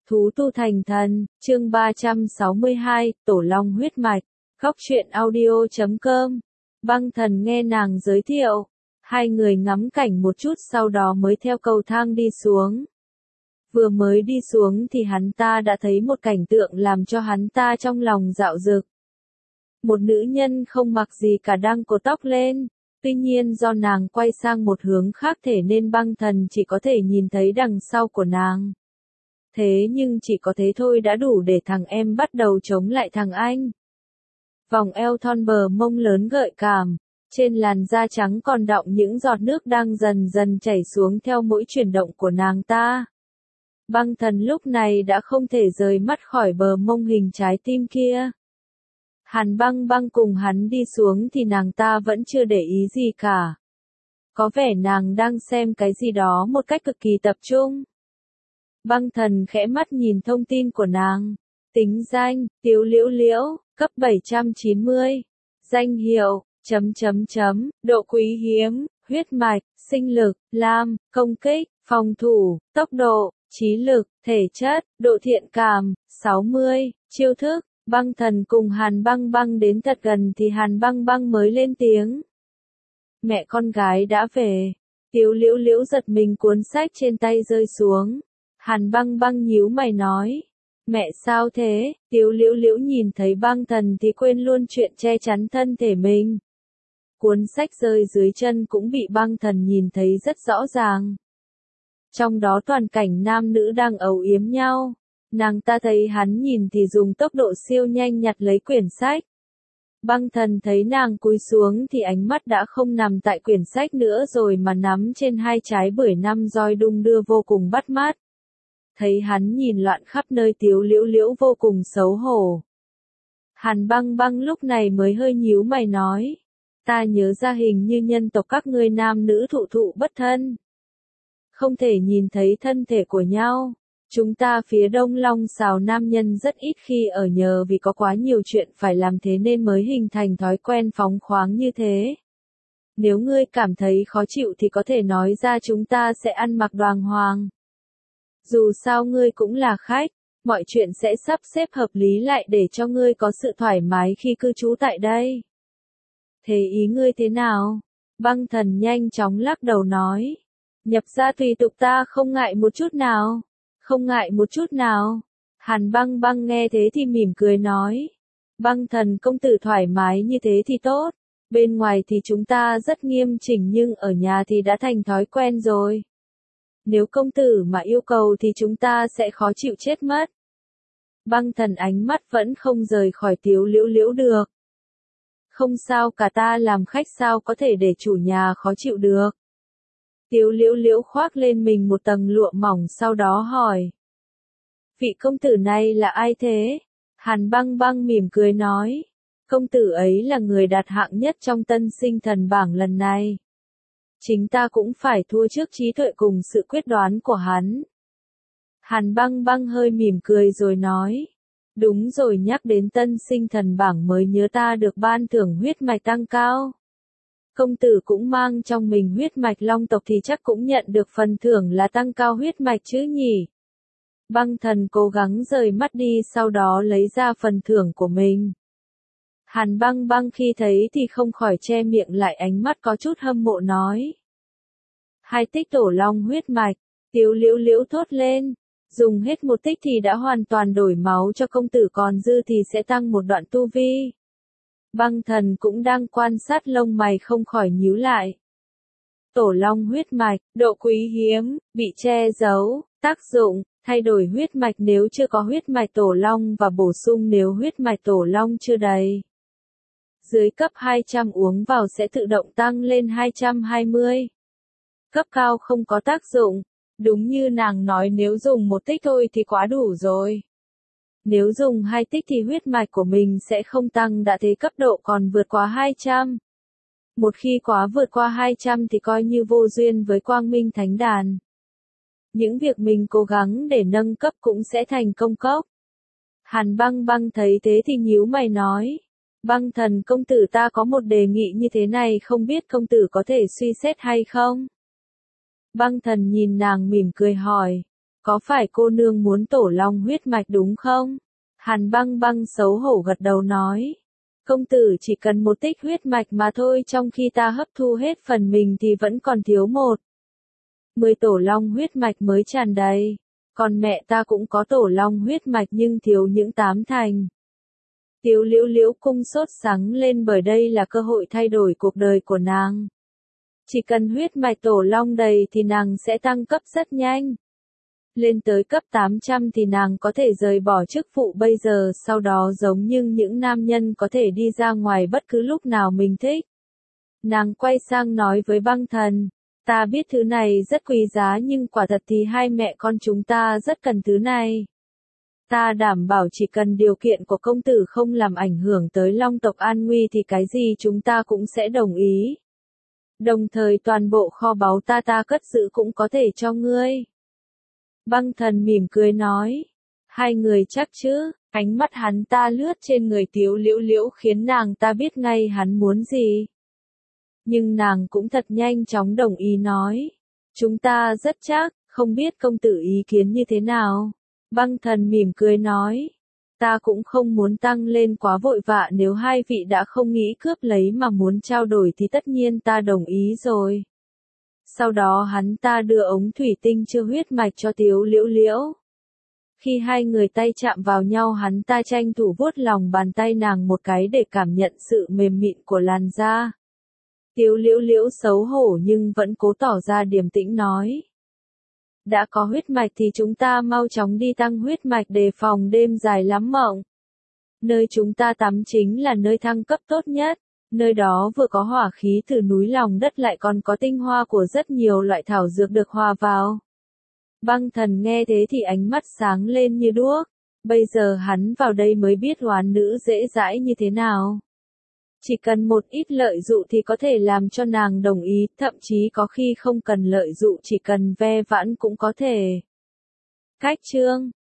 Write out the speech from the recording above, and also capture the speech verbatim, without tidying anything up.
Thú tu thành thần, chương ba trăm sáu mươi hai, Tổ Long huyết mạch, góc truyện audio chấm com. Băng Thần nghe nàng giới thiệu, hai người ngắm cảnh một chút sau đó mới theo cầu thang đi xuống. Vừa mới đi xuống thì hắn ta đã thấy một cảnh tượng làm cho hắn ta trong lòng dạo dực. Một nữ nhân không mặc gì cả đang cột tóc lên, tuy nhiên do nàng quay sang một hướng khác thể nên Băng Thần chỉ có thể nhìn thấy đằng sau của nàng. Thế nhưng chỉ có thế thôi đã đủ để thằng em bắt đầu chống lại thằng anh. Vòng eo thon bờ mông lớn gợi cảm, trên làn da trắng còn đọng những giọt nước đang dần dần chảy xuống theo mỗi chuyển động của nàng ta. Băng Thần lúc này đã không thể rời mắt khỏi bờ mông hình trái tim kia. Hàn Băng Băng cùng hắn đi xuống thì nàng ta vẫn chưa để ý gì cả. Có vẻ nàng đang xem cái gì đó một cách cực kỳ tập trung. Băng Thần khẽ mắt nhìn thông tin của nàng. Tính danh, Tiếu Liễu Liễu, cấp bảy trăm chín mươi. Danh hiệu, chấm chấm chấm, độ quý hiếm, huyết mạch, sinh lực, lam, công kích, phòng thủ, tốc độ, trí lực, thể chất, độ thiện cảm, sáu mươi, chiêu thức. Băng Thần cùng Hàn Băng Băng đến thật gần thì Hàn Băng Băng mới lên tiếng. Mẹ con gái đã về. Tiếu Liễu Liễu giật mình, cuốn sách trên tay rơi xuống. Hàn Băng Băng nhíu mày nói. Mẹ sao thế? Tiếu Liễu Liễu nhìn thấy Băng Thần thì quên luôn chuyện che chắn thân thể mình. Cuốn sách rơi dưới chân cũng bị Băng Thần nhìn thấy rất rõ ràng. Trong đó toàn cảnh nam nữ đang âu yếm nhau. Nàng ta thấy hắn nhìn thì dùng tốc độ siêu nhanh nhặt lấy quyển sách. Băng Thần thấy nàng cúi xuống thì ánh mắt đã không nằm tại quyển sách nữa rồi mà nắm trên hai trái bưởi năm roi đung đưa vô cùng bắt mắt. Thấy hắn nhìn loạn khắp nơi, Tiếu Liễu Liễu vô cùng xấu hổ. Hàn Băng Băng lúc này mới hơi nhíu mày nói. Ta nhớ ra hình như nhân tộc các ngươi nam nữ thụ thụ bất thân. Không thể nhìn thấy thân thể của nhau. Chúng ta phía Đông Long Sào nam nhân rất ít khi ở nhờ vì có quá nhiều chuyện phải làm thế nên mới hình thành thói quen phóng khoáng như thế. Nếu ngươi cảm thấy khó chịu thì có thể nói ra, chúng ta sẽ ăn mặc đoàng hoàng. Dù sao ngươi cũng là khách, mọi chuyện sẽ sắp xếp hợp lý lại để cho ngươi có sự thoải mái khi cư trú tại đây. Thế ý ngươi thế nào? Băng Thần nhanh chóng lắc đầu nói. Nhập gia tùy tục ta không ngại một chút nào. Không ngại một chút nào. Hàn Băng Băng nghe thế thì mỉm cười nói. Băng Thần công tử thoải mái như thế thì tốt. Bên ngoài thì chúng ta rất nghiêm chỉnh nhưng ở nhà thì đã thành thói quen rồi. Nếu công tử mà yêu cầu thì chúng ta sẽ khó chịu chết mất. Băng Thần ánh mắt vẫn không rời khỏi Tiếu Liễu Liễu được. Không sao cả, ta làm khách sao có thể để chủ nhà khó chịu được. Tiếu Liễu Liễu khoác lên mình một tầng lụa mỏng sau đó hỏi. Vị công tử này là ai thế? Hàn Băng Băng mỉm cười nói. Công tử ấy là người đạt hạng nhất trong tân sinh thần bảng lần này. Chính ta cũng phải thua trước trí tuệ cùng sự quyết đoán của hắn. Hàn Băng Băng hơi mỉm cười rồi nói. Đúng rồi, nhắc đến tân sinh thần bảng mới nhớ ta được ban thưởng huyết mạch tăng cao. Công tử cũng mang trong mình huyết mạch long tộc thì chắc cũng nhận được phần thưởng là tăng cao huyết mạch chứ nhỉ? Băng Thần cố gắng rời mắt đi sau đó lấy ra phần thưởng của mình. Hàn Băng Băng khi thấy thì không khỏi che miệng lại, ánh mắt có chút hâm mộ nói. Hai tích tổ long huyết mạch, Tiếu Liễu Liễu thốt lên. Dùng hết một tích thì đã hoàn toàn đổi máu cho công tử, còn dư thì sẽ tăng một đoạn tu vi. Băng Thần cũng đang quan sát lông mày không khỏi nhíu lại. Tổ long huyết mạch, độ quý hiếm, bị che giấu, tác dụng, thay đổi huyết mạch nếu chưa có huyết mạch tổ long và bổ sung nếu huyết mạch tổ long chưa đầy. Dưới cấp hai trăm uống vào sẽ tự động tăng lên hai trăm hai mươi. Cấp cao không có tác dụng. Đúng như nàng nói, nếu dùng một tích thôi thì quá đủ rồi. Nếu dùng hai tích thì huyết mạch của mình sẽ không tăng, đã thế cấp độ còn vượt qua hai trăm. Một khi quá vượt qua hai trăm thì coi như vô duyên với Quang Minh Thánh Đàn. Những việc mình cố gắng để nâng cấp cũng sẽ thành công cốc. Hàn Băng Băng thấy thế thì nhíu mày nói. Băng Thần công tử, ta có một đề nghị như thế này, không biết công tử có thể suy xét hay không? Băng Thần nhìn nàng mỉm cười hỏi. Có phải cô nương muốn tổ long huyết mạch đúng không? Hàn băng băng xấu hổ gật đầu nói. Công tử chỉ cần một tích huyết mạch mà thôi, trong khi ta hấp thu hết phần mình thì vẫn còn thiếu một. Mười tổ long huyết mạch mới tràn đầy. Còn mẹ ta cũng có tổ long huyết mạch nhưng thiếu những tám thành. Tiếu Liễu Liễu cung sốt sắng lên bởi đây là cơ hội thay đổi cuộc đời của nàng. Chỉ cần huyết mạch tổ long đầy thì nàng sẽ tăng cấp rất nhanh. Lên tới cấp tám trăm thì nàng có thể rời bỏ chức vụ bây giờ, sau đó giống như những nam nhân có thể đi ra ngoài bất cứ lúc nào mình thích. Nàng quay sang nói với băng thần, ta biết thứ này rất quý giá nhưng quả thật thì hai mẹ con chúng ta rất cần thứ này. Ta đảm bảo chỉ cần điều kiện của công tử không làm ảnh hưởng tới long tộc an nguy thì cái gì chúng ta cũng sẽ đồng ý. Đồng thời toàn bộ kho báu ta ta cất giữ cũng có thể cho ngươi. Băng thần mỉm cười nói. Hai người chắc chứ? Ánh mắt hắn ta lướt trên người Tiếu Liễu Liễu khiến nàng ta biết ngay hắn muốn gì. Nhưng nàng cũng thật nhanh chóng đồng ý nói. Chúng ta rất chắc, không biết công tử ý kiến như thế nào? Băng thần mỉm cười nói. Ta cũng không muốn tăng lên quá vội vã, nếu hai vị đã không nghĩ cướp lấy mà muốn trao đổi thì tất nhiên ta đồng ý rồi. Sau đó hắn ta đưa ống thủy tinh chứa huyết mạch cho Tiếu Liễu Liễu. Khi hai người tay chạm vào nhau hắn ta tranh thủ vuốt lòng bàn tay nàng một cái để cảm nhận sự mềm mịn của làn da. Tiếu Liễu Liễu xấu hổ nhưng vẫn cố tỏ ra điềm tĩnh nói. Đã có huyết mạch thì chúng ta mau chóng đi tăng huyết mạch đề phòng đêm dài lắm mộng. Nơi chúng ta tắm chính là nơi thăng cấp tốt nhất. Nơi đó vừa có hỏa khí từ núi lòng đất lại còn có tinh hoa của rất nhiều loại thảo dược được hòa vào. Băng thần nghe thế thì ánh mắt sáng lên như đuốc. Bây giờ hắn vào đây mới biết oán nữ dễ dãi như thế nào. Chỉ cần một ít lợi dụ thì có thể làm cho nàng đồng ý, thậm chí có khi không cần lợi dụ, chỉ cần ve vãn cũng có thể. Cách chương